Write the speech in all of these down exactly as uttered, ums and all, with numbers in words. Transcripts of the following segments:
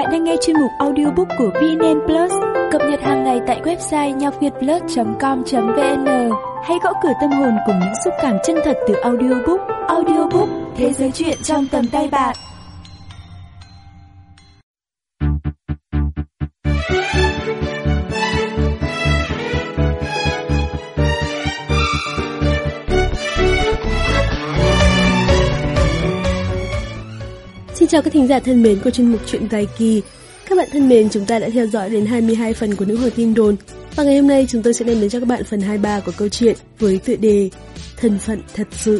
Bạn đang nghe chuyên mục audiobook của vê en en Plus, cập nhật hàng ngày tại website nhoc việt plus chấm com chấm vn. Hãy gõ cửa tâm hồn cùng những xúc cảm chân thật từ audiobook. Audiobook, thế giới truyện trong tầm tay bạn. Xin chào các thính giả thân mến của chuyên mục Chuyện dài kỳ. Các bạn thân mến, chúng ta đã theo dõi đến hai mươi hai phần của Nữ Hoàng Tin Đồn. Và ngày hôm nay chúng tôi sẽ đem đến cho các bạn phần hai mươi ba của câu chuyện với tựa đề Thân phận thật sự.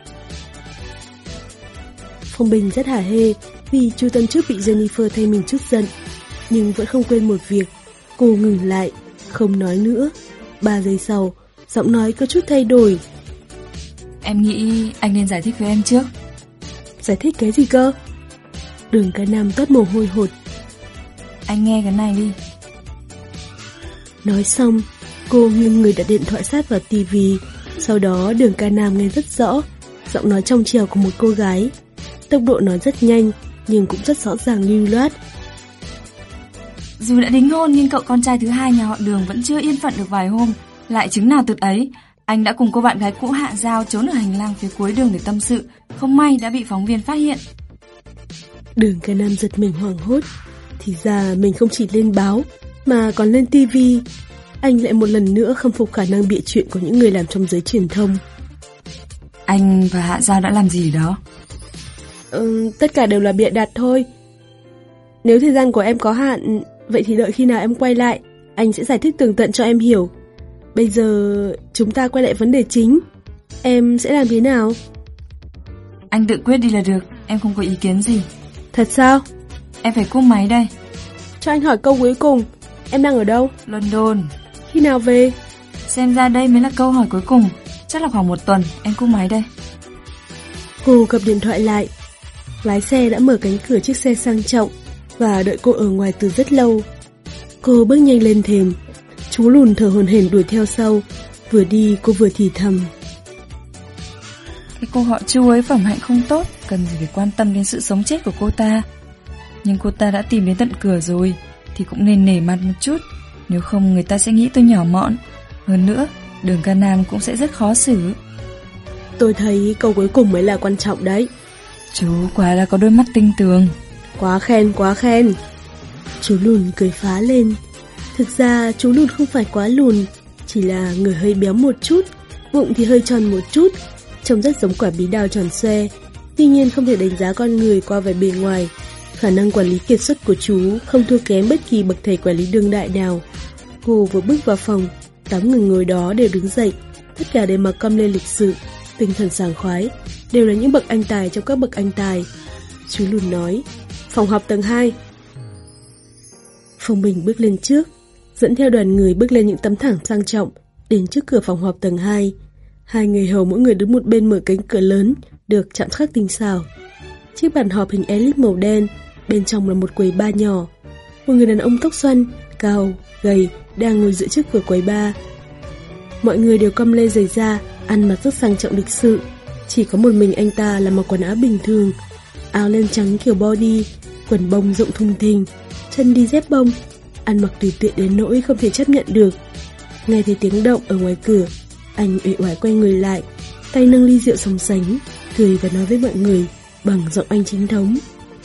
Phong Bình rất hả hê vì Chu Tân Trúc bị Jennifer thay mình chút giận, nhưng vẫn không quên một việc. Cô ngừng lại, không nói nữa. Ba giây sau, giọng nói có chút thay đổi. Em nghĩ anh nên giải thích với em trước. Giải thích cái gì cơ? Đường Ca Nam toát mồ hôi hột. Anh nghe cái này đi. Nói xong, cô nghiêng người đặt điện thoại sát vào tivi. Sau đó Đường Ca Nam nghe rất rõ giọng nói trong trẻo của một cô gái. Tốc độ nói rất nhanh, nhưng cũng rất rõ ràng lưu loát. Dù đã đính hôn nhưng cậu con trai thứ hai nhà họ Đường vẫn chưa yên phận được vài hôm. Lại chứng nào tật ấy, anh đã cùng cô bạn gái cũ Hạ Giao trốn ở hành lang phía cuối đường để tâm sự. Không may đã bị phóng viên phát hiện. Đường Ca Nam giật mình hoảng hốt. Thì ra mình không chỉ lên báo mà còn lên tivi. Anh lại một lần nữa khâm phục khả năng bịa chuyện của những người làm trong giới truyền thông. Anh và Hạ Giao đã làm gì đó? Ừ, tất cả đều là bịa đặt thôi. Nếu thời gian của em có hạn, vậy thì đợi khi nào em quay lại, anh sẽ giải thích tường tận cho em hiểu. Bây giờ chúng ta quay lại vấn đề chính. Em sẽ làm thế nào? Anh tự quyết đi là được, em không có ý kiến gì. Thật sao? Em phải cúp máy đây. Cho anh hỏi câu cuối cùng. Em đang ở đâu? London. Khi nào về? Xem ra đây mới là câu hỏi cuối cùng. Chắc là khoảng một tuần. Em cúp máy đây. Cô cầm điện thoại lại. Lái xe đã mở cánh cửa chiếc xe sang trọng và đợi cô ở ngoài từ rất lâu. Cô bước nhanh lên thềm. Chú lùn thở hổn hển đuổi theo sau. Vừa đi cô vừa thì thầm. Cái cô họ Chu ấy phẩm hạnh không tốt, cần gì phải quan tâm đến sự sống chết của cô ta. Nhưng cô ta đã tìm đến tận cửa rồi thì cũng nên nể mặt một chút. Nếu không người ta sẽ nghĩ tôi nhỏ mọn. Hơn nữa, Đường Ca Nam cũng sẽ rất khó xử. Tôi thấy câu cuối cùng mới là quan trọng đấy. Chú quả là có đôi mắt tinh tường. Quá khen, quá khen. Chú lùn cười phá lên. Thực ra chú lùn không phải quá lùn, chỉ là người hơi béo một chút, bụng thì hơi tròn một chút, trông rất giống quả bí đao tròn xoe. Tuy nhiên không thể đánh giá con người qua vẻ bề ngoài. Khả năng quản lý kiệt xuất của chú không thua kém bất kỳ bậc thầy quản lý đương đại nào. Cô vừa bước vào phòng, tám người ngồi đó đều đứng dậy, tất cả đều mặc com lê lịch sự, tinh thần sảng khoái, đều là những bậc anh tài trong các bậc anh tài. Chú lùn nói, phòng họp tầng hai. Phong Bình bước lên trước, dẫn theo đoàn người bước lên những tấm thảm sang trọng, đến trước cửa phòng họp tầng hai. Hai người hầu mỗi người đứng một bên mở cánh cửa lớn, được chạm khắc tinh xảo. Chiếc bàn họp hình elip màu đen, bên trong là một quầy bar nhỏ. Một người đàn ông tóc xoăn, cao, gầy, đang ngồi giữa trước cửa quầy bar. Mọi người đều cong lê giày da, ăn mặc rất sang trọng lịch sự. Chỉ có một mình anh ta là mặc quần áo bình thường, áo len trắng kiểu body, quần bông rộng thùng thình, chân đi dép bông, ăn mặc tùy tiện đến nỗi không thể chấp nhận được. Nghe thấy tiếng động ở ngoài cửa, anh uể oải quay người lại, tay nâng ly rượu sóng sánh, cười và nói với mọi người bằng giọng Anh chính thống.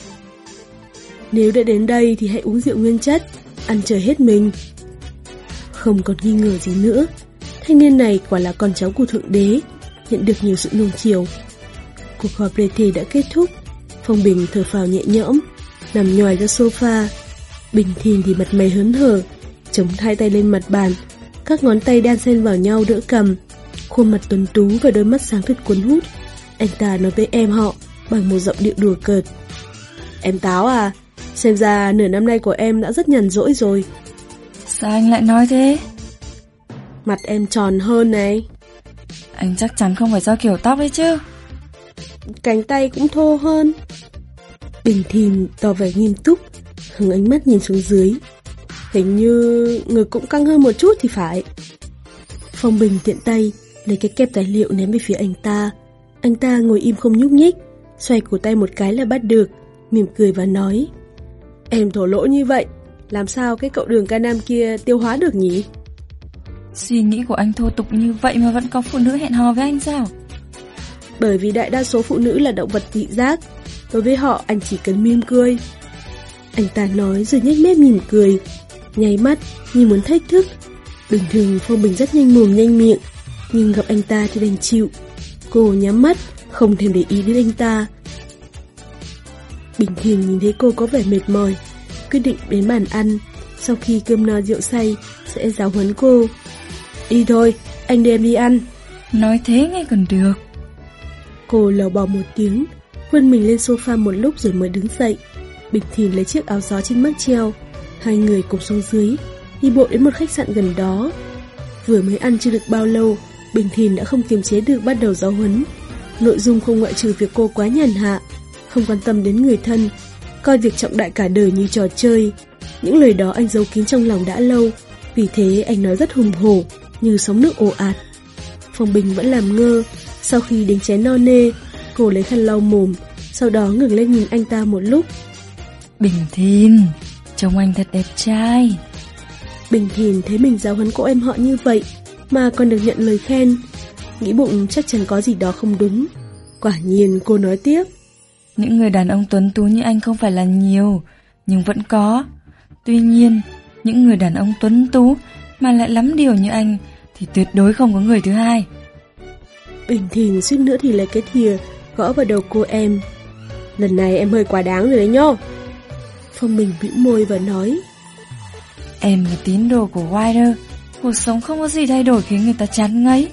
Nếu đã đến đây thì hãy uống rượu nguyên chất, ăn chơi hết mình. Không còn nghi ngờ gì nữa, thanh niên này quả là con cháu của Thượng Đế, nhận được nhiều sự nuông chiều. Cuộc họp đề thi đã kết thúc. Phong Bình thở phào nhẹ nhõm, nằm nhoài ra sofa. Bình Thìn thì mặt mày hớn hở, chống hai tay lên mặt bàn, các ngón tay đan xen vào nhau đỡ cầm, khuôn mặt tuấn tú và đôi mắt sáng thật cuốn hút. Anh ta nói với em họ bằng một giọng điệu đùa cợt. Em Táo à, xem ra nửa năm nay của em đã rất nhàn rỗi rồi. Sao anh lại nói thế? Mặt em tròn hơn này. Anh chắc chắn không phải do kiểu tóc đấy chứ? Cánh tay cũng thô hơn. Bình Thìn tỏ vẻ nghiêm túc, hướng ánh mắt nhìn xuống dưới. Hình như người cũng căng hơn một chút thì phải. Phong Bình tiện tay lấy cái kẹp tài liệu ném về phía anh ta. Anh ta ngồi im không nhúc nhích, xoay cổ tay một cái là bắt được, mỉm cười và nói: Em thổ lỗ như vậy, làm sao cái cậu Đường ca nam kia tiêu hóa được nhỉ? Suy nghĩ của anh thô tục như vậy mà vẫn có phụ nữ hẹn hò với anh sao? Bởi vì đại đa số phụ nữ là động vật thị giác. Đối với họ anh chỉ cần mỉm cười. Anh ta nói rồi nhếch mép mỉm cười, nháy mắt như muốn thách thức. Bình thường Phong Bình rất nhanh mồm nhanh miệng, nhưng gặp anh ta thì đành chịu. Cô nhắm mắt, không thèm để ý đến anh ta. Bình Thiền nhìn thấy cô có vẻ mệt mỏi, quyết định đến bàn ăn. Sau khi cơm no rượu say sẽ giáo huấn cô. Đi thôi, anh đưa em đi ăn. Nói thế nghe còn được. Cô lầu bò một tiếng, vươn mình lên sofa một lúc rồi mới đứng dậy. Bình Thìn lấy chiếc áo gió trên mắc treo. Hai người cùng xuống dưới, đi bộ đến một khách sạn gần đó. Vừa mới ăn chưa được bao lâu, Bình Thìn đã không kiềm chế được bắt đầu giáo huấn. Nội dung không ngoại trừ việc cô quá nhàn hạ, không quan tâm đến người thân, coi việc trọng đại cả đời như trò chơi. Những lời đó anh giấu kín trong lòng đã lâu, vì thế anh nói rất hùng hổ, như sóng nước ồ ạt. Phong Bình vẫn làm ngơ. Sau khi đến chén no nê, cô lấy khăn lau mồm, sau đó ngừng lên nhìn anh ta một lúc. Bình Thìn, trông anh thật đẹp trai. Bình Thìn thấy mình giáo huấn cô em họ như vậy mà còn được nhận lời khen, nghĩ bụng chắc chắn có gì đó không đúng. Quả nhiên cô nói tiếp. Những người đàn ông tuấn tú như anh không phải là nhiều, nhưng vẫn có. Tuy nhiên, những người đàn ông tuấn tú mà lại lắm điều như anh thì tuyệt đối không có người thứ hai. Bình Thìn suýt nữa thì lấy cái thìa gõ vào đầu cô em. Lần này em hơi quá đáng rồi đấy nhô. Phong Bình bĩu môi và nói. Em là tín đồ của Wilder, cuộc sống không có gì thay đổi khiến người ta chán ngấy.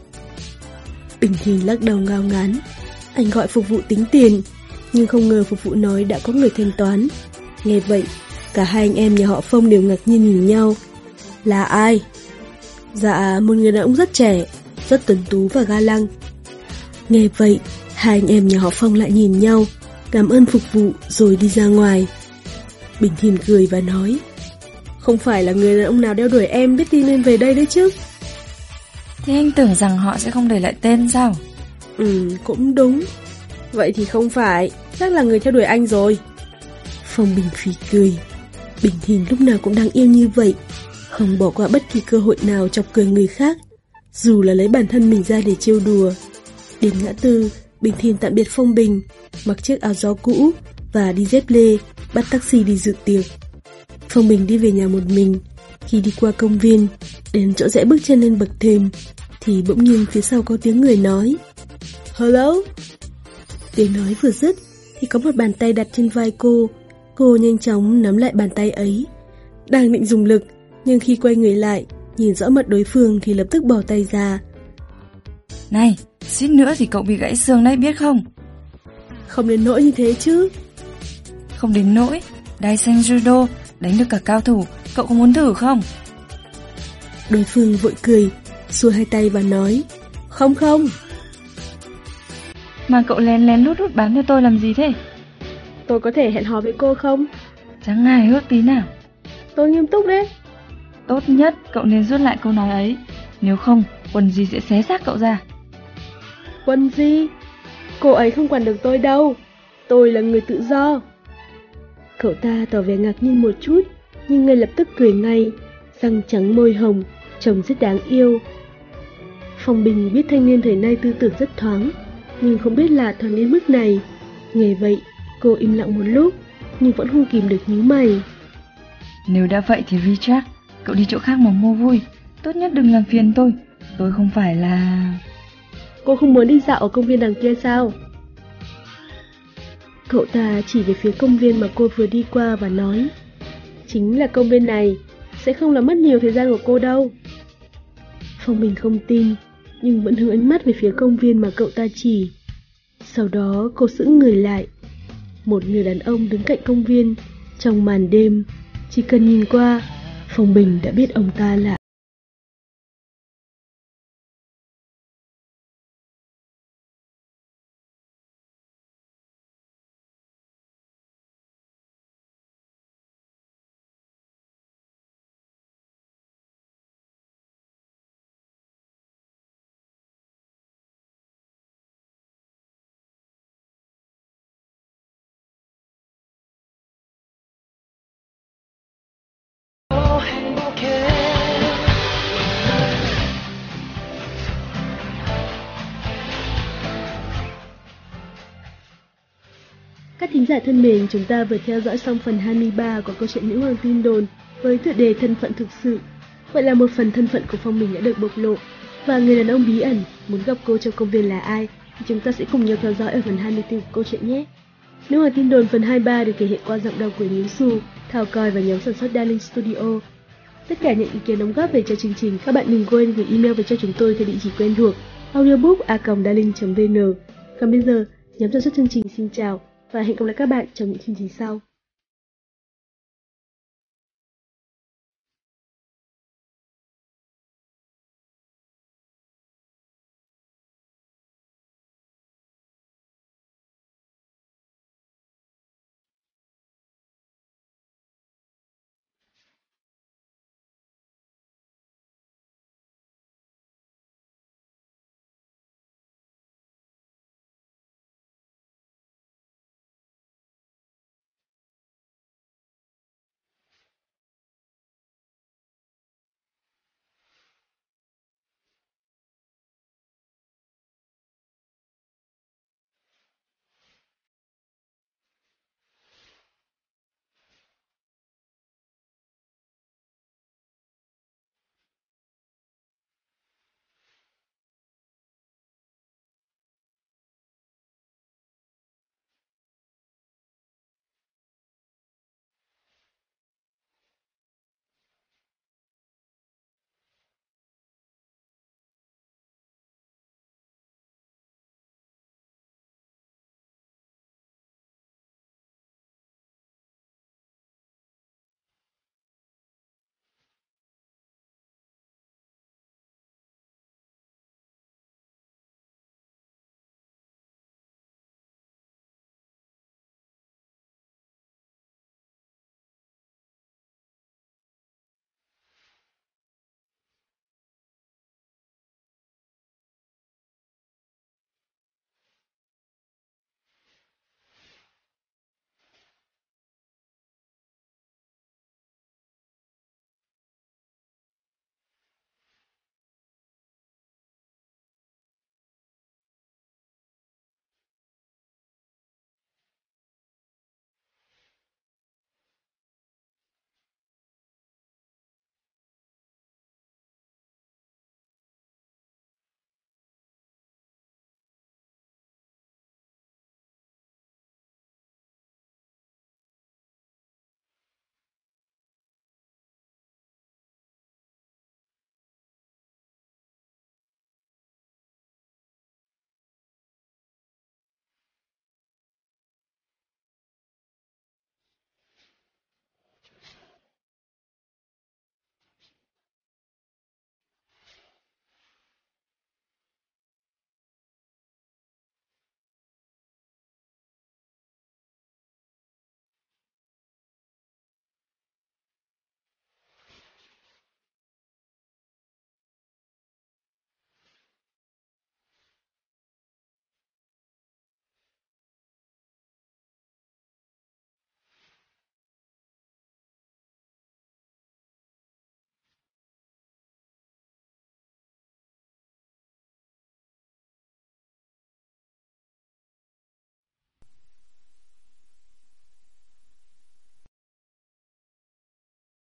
Bình Thìn lắc đầu ngao ngán. Anh gọi phục vụ tính tiền, nhưng không ngờ phục vụ nói đã có người thanh toán. Nghe vậy, cả hai anh em nhà họ Phong đều ngạc nhiên nhìn nhau. Là ai? Dạ, một người đàn ông rất trẻ, rất tuấn tú và ga lăng. Nghe vậy, hai anh em nhà họ Phong lại nhìn nhau, cảm ơn phục vụ rồi đi ra ngoài. Bình Thìn cười và nói. Không phải là người đàn ông nào đeo đuổi em biết tin nên về đây đấy chứ. Thế anh tưởng rằng họ sẽ không để lại tên sao? Ừ, cũng đúng. Vậy thì không phải, chắc là người theo đuổi anh rồi. Phong Bình phì cười. Bình Thìn lúc nào cũng đáng yêu như vậy, không bỏ qua bất kỳ cơ hội nào chọc cười người khác, dù là lấy bản thân mình ra để trêu đùa. Đến ngã tư, Bình Thìn tạm biệt Phong Bình, mặc chiếc áo gió cũ và đi dép lê, bắt taxi đi dự tiệc. Phong Bình đi về nhà một mình. Khi đi qua công viên, đến chỗ rẽ bước chân lên bậc thềm, thì bỗng nhiên phía sau có tiếng người nói. Hello? Tiếng nói vừa dứt thì có một bàn tay đặt trên vai cô. Cô nhanh chóng nắm lại bàn tay ấy, đang định dùng lực, nhưng khi quay người lại, nhìn rõ mặt đối phương thì lập tức bỏ tay ra. Này, suýt nữa thì cậu bị gãy xương đấy biết không? Không đến nỗi như thế chứ. Không đến nỗi, đai xanh judo đánh được cả cao thủ, cậu có muốn thử không? Đối phương vội cười, xua hai tay và nói. Không không. Mà cậu lén lén lút lút bám theo tôi làm gì thế? Tôi có thể hẹn hò với cô không? Chẳng hài hước tí nào. Tôi nghiêm túc đấy. Tốt nhất cậu nên rút lại câu nói ấy, nếu không quần gì sẽ xé xác cậu ra. Quần gì? Cô ấy không quản được tôi đâu. Tôi là người tự do. Cậu ta tỏ vẻ ngạc nhiên một chút, nhưng ngay lập tức cười ngay, răng trắng môi hồng, trông rất đáng yêu. Phong Bình biết thanh niên thời nay tư tưởng rất thoáng, nhưng không biết là thoáng đến mức này. Nghe vậy, cô im lặng một lúc, nhưng vẫn không kìm được nhíu mày. Nếu đã vậy thì Richard, cậu đi chỗ khác mà mua vui. Tốt nhất đừng làm phiền tôi. Tôi không phải là... Cô không muốn đi dạo ở công viên đằng kia sao? Cậu ta chỉ về phía công viên mà cô vừa đi qua và nói. Chính là công viên này, sẽ không làm mất nhiều thời gian của cô đâu. Phong Bình không tin, nhưng vẫn hướng ánh mắt về phía công viên mà cậu ta chỉ. Sau đó cô sững người lại. Một người đàn ông đứng cạnh công viên, trong màn đêm. Chỉ cần nhìn qua, Phong Bình đã biết ông ta là Các thính giả thân mến, chúng ta vừa theo dõi xong phần hai mươi ba của câu chuyện Nữ Hoàng Tin Đồn với tựa đề Thân phận thực sự. Vậy là một phần thân phận của Phong Bình đã được bộc lộ, và người đàn ông bí ẩn muốn gặp cô trong công viên là ai thì chúng ta sẽ cùng nhau theo dõi ở phần hai mươi tư của câu chuyện nhé. Nữ Hoàng Tin Đồn phần hai mươi ba được thể hiện qua giọng đọc của Nhím Xù, Thảo Còi và nhóm sản xuất Darling Studio. Tất cả những ý kiến đóng góp về cho chương trình, các bạn đừng quên gửi email về cho chúng tôi theo địa chỉ quen thuộc audiobook a còng darling chấm vn. Còn bây giờ, nhóm sản xuất chương trình xin chào và hẹn gặp lại các bạn trong những chương trình sau.